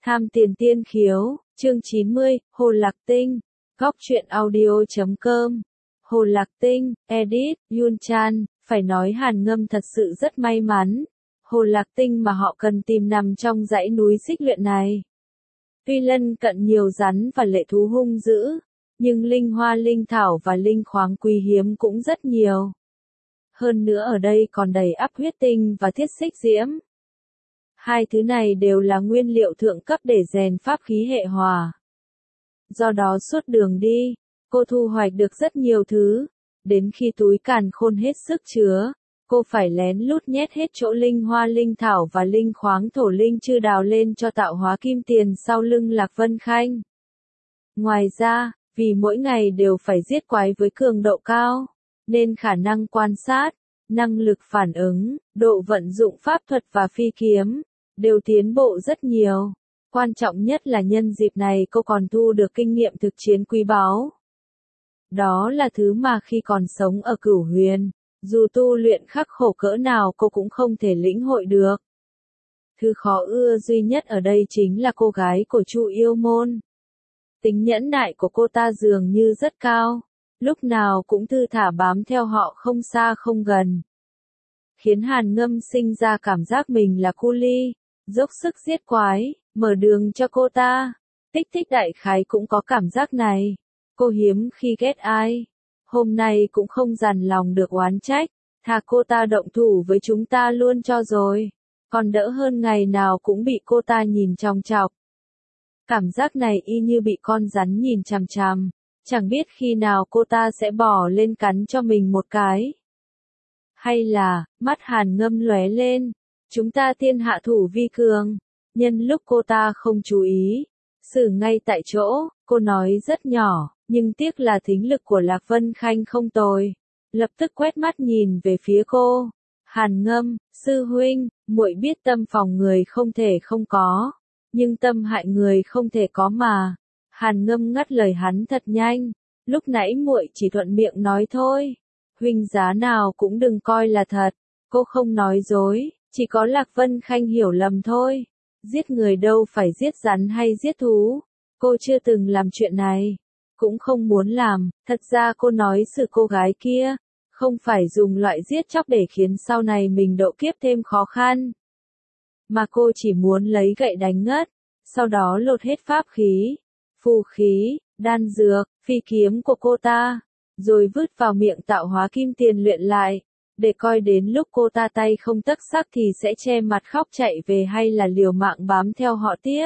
Tham tiền tiên khiếu, chương 90, Hồ Lạc Tinh, góc truyện audio.com. Hồ Lạc Tinh, edit, Yun Chan, phải nói Hàn Ngâm thật sự rất may mắn. Hồ Lạc Tinh mà họ cần tìm nằm trong dãy núi xích luyện này. Tuy lân cận nhiều rắn và lệ thú hung dữ, nhưng linh hoa linh thảo và linh khoáng quý hiếm cũng rất nhiều. Hơn nữa ở đây còn đầy ắp huyết tinh và thiết xích diễm. Hai thứ này đều là nguyên liệu thượng cấp để rèn pháp khí hệ hỏa. Do đó suốt đường đi, cô thu hoạch được rất nhiều thứ. Đến khi túi càn khôn hết sức chứa, cô phải lén lút nhét hết chỗ linh hoa linh thảo và linh khoáng thổ linh chư đào lên cho tạo hóa kim tiền sau lưng Lạc Vân Khanh. Ngoài ra, vì mỗi ngày đều phải giết quái với cường độ cao, nên khả năng quan sát, năng lực phản ứng, độ vận dụng pháp thuật và phi kiếm đều tiến bộ rất nhiều. Quan trọng nhất là nhân dịp này cô còn thu được kinh nghiệm thực chiến quý báu. Đó là thứ mà khi còn sống ở Cửu Huyền, dù tu luyện khắc khổ cỡ nào cô cũng không thể lĩnh hội được. Thứ khó ưa duy nhất ở đây chính là cô gái của Chu Yêu Môn. Tính nhẫn nại của cô ta dường như rất cao, lúc nào cũng thư thả bám theo họ không xa không gần. Khiến Hàn Ngâm sinh ra cảm giác mình là cu ly, dốc sức giết quái, mở đường cho cô ta. Tích Tích đại khái cũng có cảm giác này. Cô hiếm khi ghét ai. Hôm nay cũng không dằn lòng được oán trách. Thà cô ta động thủ với chúng ta luôn cho rồi. Còn đỡ hơn ngày nào cũng bị cô ta nhìn chòng chọc. Cảm giác này y như bị con rắn nhìn chằm chằm. Chẳng biết khi nào cô ta sẽ bỏ lên cắn cho mình một cái. Hay là, mắt Hàn Ngâm lóe lên. Chúng ta tiên hạ thủ vi cường. Nhân lúc cô ta không chú ý, xử ngay tại chỗ, cô nói rất nhỏ, nhưng tiếc là thính lực của Lạc Vân Khanh không tồi. Lập tức quét mắt nhìn về phía cô. Hàn Ngâm, sư huynh, muội biết tâm phòng người không thể không có, nhưng tâm hại người không thể có mà. Hàn Ngâm ngắt lời hắn thật nhanh, lúc nãy muội chỉ thuận miệng nói thôi. Huynh giá nào cũng đừng coi là thật, cô không nói dối, chỉ có Lạc Vân Khanh hiểu lầm thôi. Giết người đâu phải giết rắn hay giết thú. Cô chưa từng làm chuyện này. Cũng không muốn làm. Thật ra cô nói sự cô gái kia. Không phải dùng loại giết chóc để khiến sau này mình độ kiếp thêm khó khăn. Mà cô chỉ muốn lấy gậy đánh ngất. Sau đó lột hết pháp khí, phù khí, đan dược, phi kiếm của cô ta. Rồi vứt vào miệng tạo hóa kim tiền luyện lại. Để coi đến lúc cô ta tay không tấc sắc thì sẽ che mặt khóc chạy về hay là liều mạng bám theo họ tiếp.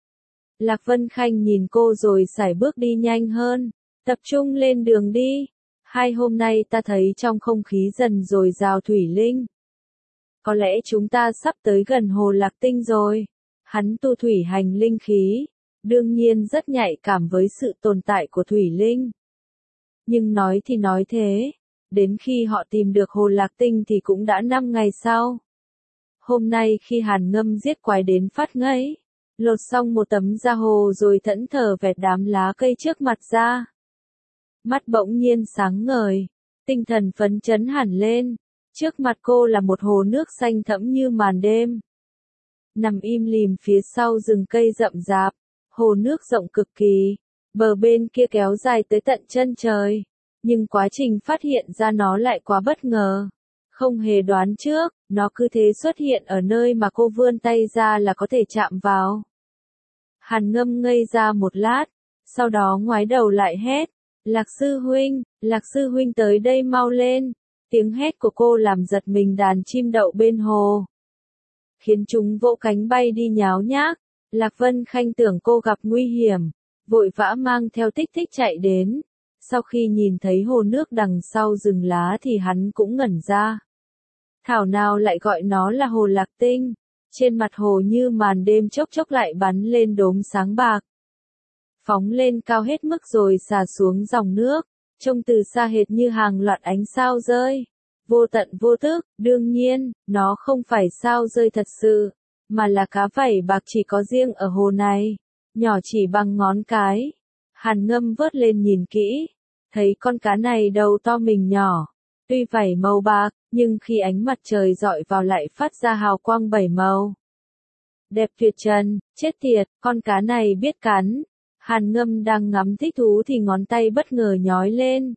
Lạc Vân Khanh nhìn cô rồi sải bước đi nhanh hơn. Tập trung lên đường đi. Hôm nay ta thấy trong không khí dần dồi dào thủy linh. Có lẽ chúng ta sắp tới gần Hồ Lạc Tinh rồi. Hắn tu thủy hành linh khí. Đương nhiên rất nhạy cảm với sự tồn tại của thủy linh. Nhưng nói thì nói thế. Đến khi họ tìm được Hồ Lạc Tinh thì cũng đã 5 ngày sau. Hôm nay khi Hàn Ngâm giết quái đến phát ngấy, lột xong một tấm da hồ rồi thẫn thờ vẹt đám lá cây trước mặt ra. Mắt bỗng nhiên sáng ngời, tinh thần phấn chấn hẳn lên. Trước mặt cô là một hồ nước xanh thẫm như màn đêm. Nằm im lìm phía sau rừng cây rậm rạp, hồ nước rộng cực kỳ, bờ bên kia kéo dài tới tận chân trời. Nhưng quá trình phát hiện ra nó lại quá bất ngờ. Không hề đoán trước, nó cứ thế xuất hiện ở nơi mà cô vươn tay ra là có thể chạm vào. Hàn Ngâm ngây ra một lát, sau đó ngoái đầu lại hét. Lạc sư huynh tới đây mau lên. Tiếng hét của cô làm giật mình đàn chim đậu bên hồ. Khiến chúng vỗ cánh bay đi nháo nhác. Lạc Vân Khanh tưởng cô gặp nguy hiểm, vội vã mang theo Tích Tích chạy đến. Sau khi nhìn thấy hồ nước đằng sau rừng lá thì hắn cũng ngẩn ra. Thảo nào lại gọi nó là Hồ Lạc Tinh. Trên mặt hồ như màn đêm chốc chốc lại bắn lên đốm sáng bạc. Phóng lên cao hết mức rồi xả xuống dòng nước. Trông từ xa hệt như hàng loạt ánh sao rơi. Vô tận vô tức, đương nhiên, nó không phải sao rơi thật sự, mà là cá vảy bạc chỉ có riêng ở hồ này. Nhỏ chỉ bằng ngón cái. Hàn Ngâm vớt lên nhìn kỹ, thấy con cá này đầu to mình nhỏ, tuy vảy màu bạc, nhưng khi ánh mặt trời dọi vào lại phát ra hào quang 7 màu. Đẹp tuyệt trần, chết tiệt, con cá này biết cắn. Hàn Ngâm đang ngắm thích thú thì ngón tay bất ngờ nhói lên.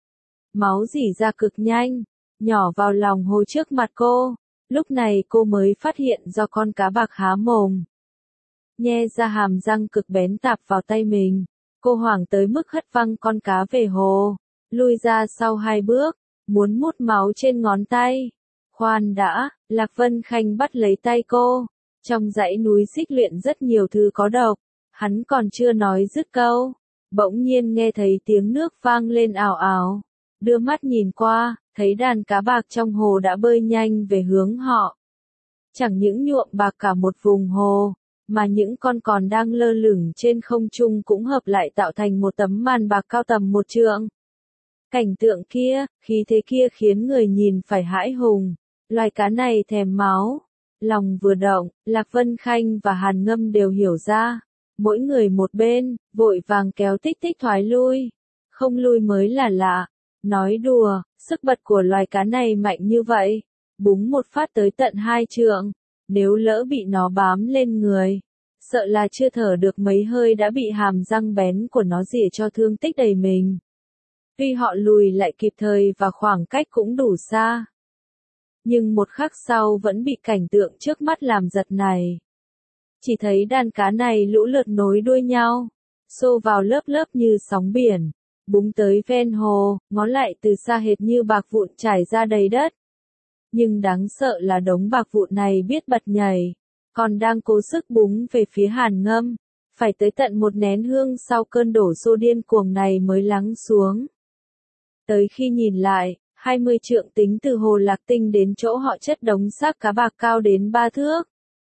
Máu rỉ ra cực nhanh, nhỏ vào lòng hồ trước mặt cô. Lúc này cô mới phát hiện do con cá bạc há mồm. Nhe ra hàm răng cực bén tạp vào tay mình. Cô hoảng tới mức hất văng con cá về hồ. Lui ra sau 2 bước, muốn mút máu trên ngón tay. Khoan đã, Lạc Vân Khanh bắt lấy tay cô. Trong dãy núi xích luyện rất nhiều thứ có độc. Hắn còn chưa nói dứt câu. Bỗng nhiên nghe thấy tiếng nước vang lên ào ào. Đưa mắt nhìn qua, thấy đàn cá bạc trong hồ đã bơi nhanh về hướng họ. Chẳng những nhuộm bạc cả một vùng hồ, mà những con còn đang lơ lửng trên không trung cũng hợp lại tạo thành một tấm màn bạc cao tầm 1 trượng. Cảnh tượng kia, khí thế kia khiến người nhìn phải hãi hùng. Loài cá này thèm máu. Lòng vừa động, Lạc Vân Khanh và Hàn Ngâm đều hiểu ra. Mỗi người một bên, vội vàng kéo Tích Tích thoái lui. Không lui mới là lạ. Nói đùa, sức bật của loài cá này mạnh như vậy. Búng một phát tới tận 2 trượng. Nếu lỡ bị nó bám lên người, sợ là chưa thở được mấy hơi đã bị hàm răng bén của nó rỉa cho thương tích đầy mình. Tuy họ lùi lại kịp thời và khoảng cách cũng đủ xa, nhưng một khắc sau vẫn bị cảnh tượng trước mắt làm giật này. Chỉ thấy đàn cá này lũ lượt nối đuôi nhau, xô vào lớp lớp như sóng biển, búng tới ven hồ, ngó lại từ xa hệt như bạc vụn trải ra đầy đất. Nhưng đáng sợ là đống bạc vụn này biết bật nhảy, còn đang cố sức búng về phía Hàn Ngâm, phải tới tận 1 nén hương sau cơn đổ xô điên cuồng này mới lắng xuống. Tới khi nhìn lại, 20 trượng tính từ hồ Lạc Tinh đến chỗ họ chất đống xác cá bạc cao đến 3 thước.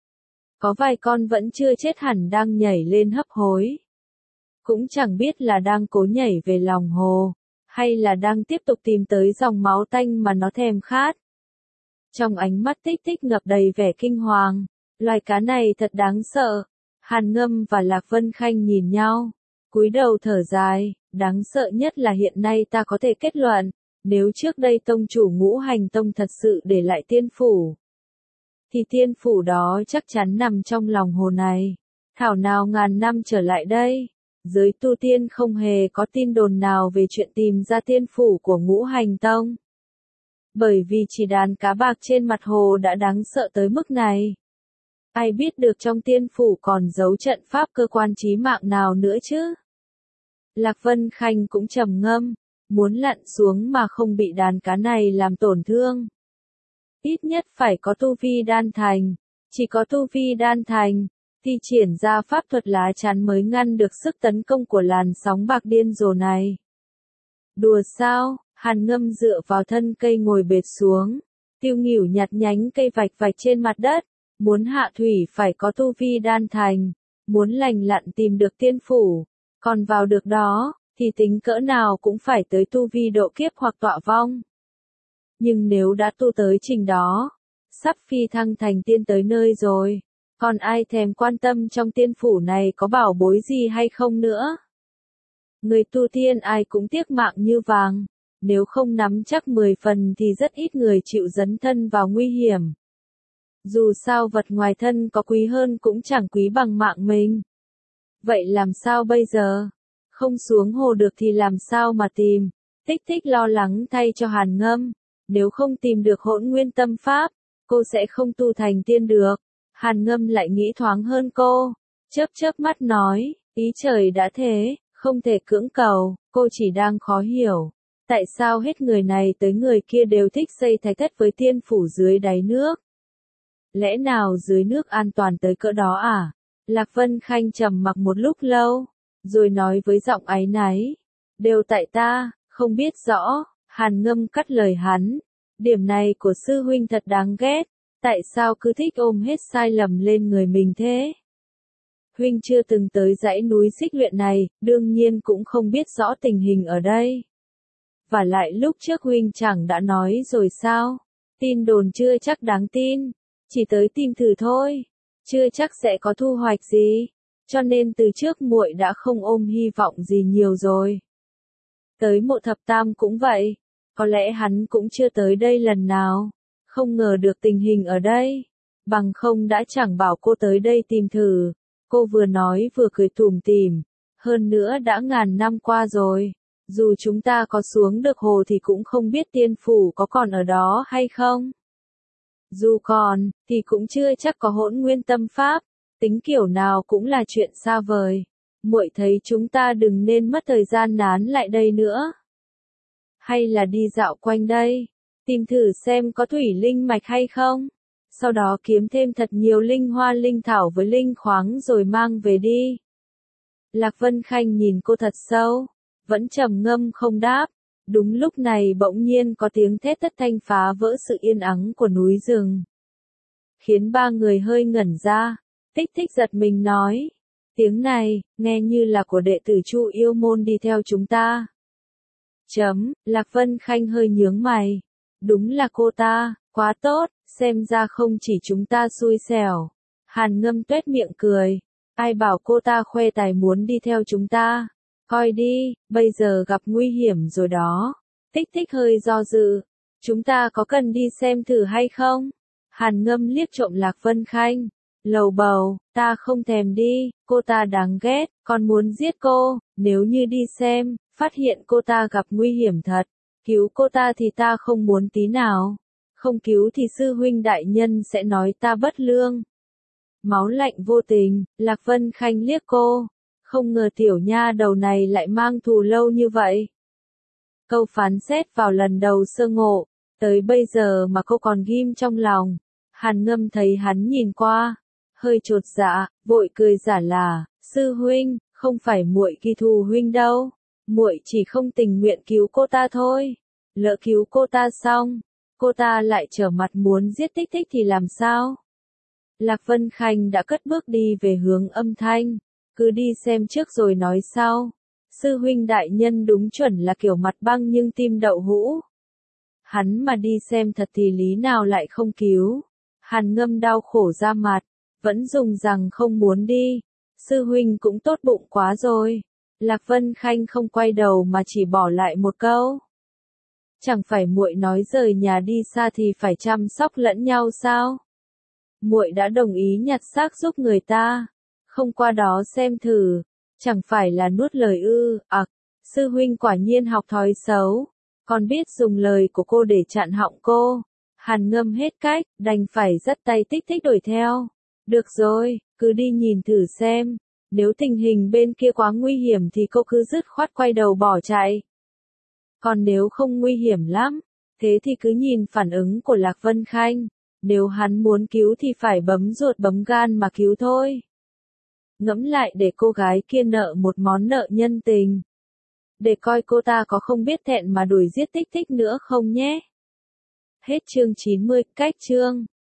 Có vài con vẫn chưa chết hẳn đang nhảy lên hấp hối. Cũng chẳng biết là đang cố nhảy về lòng hồ, hay là đang tiếp tục tìm tới dòng máu tanh mà nó thèm khát. Trong ánh mắt Tích Tích ngập đầy vẻ kinh hoàng, loài cá này thật đáng sợ. Hàn Ngâm và Lạc Vân Khanh nhìn nhau, cúi đầu thở dài, đáng sợ nhất là hiện nay ta có thể kết luận, nếu trước đây tông chủ Ngũ Hành Tông thật sự để lại tiên phủ, thì tiên phủ đó chắc chắn nằm trong lòng hồ này. Thảo nào ngàn năm trở lại đây, giới tu tiên không hề có tin đồn nào về chuyện tìm ra tiên phủ của Ngũ Hành Tông. Bởi vì chỉ đàn cá bạc trên mặt hồ đã đáng sợ tới mức này. Ai biết được trong tiên phủ còn giấu trận pháp cơ quan chí mạng nào nữa chứ? Lạc Vân Khanh cũng trầm ngâm, muốn lặn xuống mà không bị đàn cá này làm tổn thương. Ít nhất phải có tu vi đan thành, chỉ có tu vi đan thành, thì triển ra pháp thuật lá chắn mới ngăn được sức tấn công của làn sóng bạc điên rồ này. Đùa sao? Hàn Ngâm dựa vào thân cây ngồi bệt xuống, Tiêu Nghỉu nhặt nhánh cây vạch vạch trên mặt đất, muốn hạ thủy phải có tu vi đan thành, muốn lành lặn tìm được tiên phủ, còn vào được đó, thì tính cỡ nào cũng phải tới tu vi độ kiếp hoặc tọa vong. Nhưng nếu đã tu tới trình đó, sắp phi thăng thành tiên tới nơi rồi, còn ai thèm quan tâm trong tiên phủ này có bảo bối gì hay không nữa. Người tu tiên ai cũng tiếc mạng như vàng. Nếu không nắm chắc 10 phần thì rất ít người chịu dấn thân vào nguy hiểm. Dù sao vật ngoài thân có quý hơn cũng chẳng quý bằng mạng mình. Vậy làm sao bây giờ? Không xuống hồ được thì làm sao mà tìm? Tích Tích lo lắng thay cho Hàn Ngâm. Nếu không tìm được Hỗn Nguyên Tâm Pháp, cô sẽ không tu thành tiên được. Hàn Ngâm lại nghĩ thoáng hơn cô. Chớp chớp mắt nói, ý trời đã thế, không thể cưỡng cầu, cô chỉ đang khó hiểu. Tại sao hết người này tới người kia đều thích xây thạch thất với tiên phủ dưới đáy nước? Lẽ nào dưới nước an toàn tới cỡ đó à? Lạc Vân Khanh trầm mặc một lúc lâu, rồi nói với giọng áy náy. Đều tại ta, không biết rõ. Hàn Ngâm cắt lời hắn. Điểm này của sư huynh thật đáng ghét. Tại sao cứ thích ôm hết sai lầm lên người mình thế? Huynh chưa từng tới dãy núi xích luyện này, đương nhiên cũng không biết rõ tình hình ở đây. Và lại lúc trước huynh chẳng đã nói rồi sao? Tin đồn chưa chắc đáng tin, chỉ tới tìm thử thôi, chưa chắc sẽ có thu hoạch gì, cho nên từ trước muội đã không ôm hy vọng gì nhiều rồi. Tới Mộ Thập Tam cũng vậy, có lẽ hắn cũng chưa tới đây lần nào, không ngờ được tình hình ở đây, bằng không đã chẳng bảo cô tới đây tìm thử. Cô vừa nói vừa cười tủm tỉm, hơn nữa đã ngàn năm qua rồi, dù chúng ta có xuống được hồ thì cũng không biết tiên phủ có còn ở đó hay không. Dù còn, thì cũng chưa chắc có Hỗn Nguyên Tâm Pháp, tính kiểu nào cũng là chuyện xa vời. Muội thấy chúng ta đừng nên mất thời gian nán lại đây nữa. Hay là đi dạo quanh đây, tìm thử xem có thủy linh mạch hay không. Sau đó kiếm thêm thật nhiều linh hoa linh thảo với linh khoáng rồi mang về đi. Lạc Vân Khanh nhìn cô thật sâu, vẫn trầm ngâm không đáp. Đúng lúc này bỗng nhiên có tiếng thét thất thanh phá vỡ sự yên ắng của núi rừng, khiến ba người hơi ngẩn ra. Tích Thích giật mình nói, tiếng này, nghe như là của đệ tử Chu Yêu Môn đi theo chúng ta. Lạc Vân Khanh hơi nhướng mày. Đúng là cô ta, quá tốt, xem ra không chỉ chúng ta xui xẻo. Hàn Ngâm tuét miệng cười, ai bảo cô ta khoe tài muốn đi theo chúng ta. Coi đi, bây giờ gặp nguy hiểm rồi đó. Tích Thích hơi do dự, chúng ta có cần đi xem thử hay không? Hàn Ngâm liếc trộm Lạc Vân Khanh, lầu bầu, ta không thèm đi, cô ta đáng ghét, còn muốn giết cô, nếu như đi xem, phát hiện cô ta gặp nguy hiểm thật, cứu cô ta thì ta không muốn tí nào, không cứu thì sư huynh đại nhân sẽ nói ta bất lương. Máu lạnh vô tình, Lạc Vân Khanh liếc cô, không ngờ tiểu nha đầu này lại mang thù lâu như vậy. Câu phán xét vào lần đầu sơ ngộ, tới bây giờ mà cô còn ghim trong lòng. Hàn Ngâm thấy hắn nhìn qua, hơi chột dạ, vội cười giả là, sư huynh, không phải muội ghi thù huynh đâu, muội chỉ không tình nguyện cứu cô ta thôi. Lỡ cứu cô ta xong, cô ta lại trở mặt muốn giết Tích Thích thì làm sao? Lạc Vân Khanh đã cất bước đi về hướng âm thanh, cứ đi xem trước rồi nói sau. Sư huynh đại nhân đúng chuẩn là kiểu mặt băng nhưng tim đậu hũ. Hắn mà đi xem thật thì lý nào lại không cứu. Hàn Ngâm đau khổ ra mặt, vẫn dùng rằng không muốn đi. Sư huynh cũng tốt bụng quá rồi. Lạc Vân Khanh không quay đầu mà chỉ bỏ lại một câu. Chẳng phải muội nói rời nhà đi xa thì phải chăm sóc lẫn nhau sao? Muội đã đồng ý nhặt xác giúp người ta, không qua đó xem thử, chẳng phải là nuốt lời ư? Sư huynh quả nhiên học thói xấu, còn biết dùng lời của cô để chặn họng cô. Hàn Ngâm hết cách, đành phải dắt tay Tích Thích đuổi theo. Được rồi, cứ đi nhìn thử xem, nếu tình hình bên kia quá nguy hiểm thì cô cứ dứt khoát quay đầu bỏ chạy. Còn nếu không nguy hiểm lắm, thế thì cứ nhìn phản ứng của Lạc Vân Khanh, nếu hắn muốn cứu thì phải bấm ruột bấm gan mà cứu thôi. Ngẫm lại để cô gái kia nợ một món nợ nhân tình. Để coi cô ta có không biết thẹn mà đuổi giết Tích Thích nữa không nhé. Hết chương 90, cách chương